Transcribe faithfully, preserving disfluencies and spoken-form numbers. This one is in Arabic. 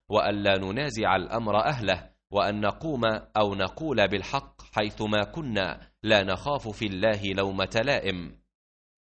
وأن لا ننازع الأمر أهله، وأن نقوم أو نقول بالحق حيثما كنا، لا نخاف في الله لومة لائم.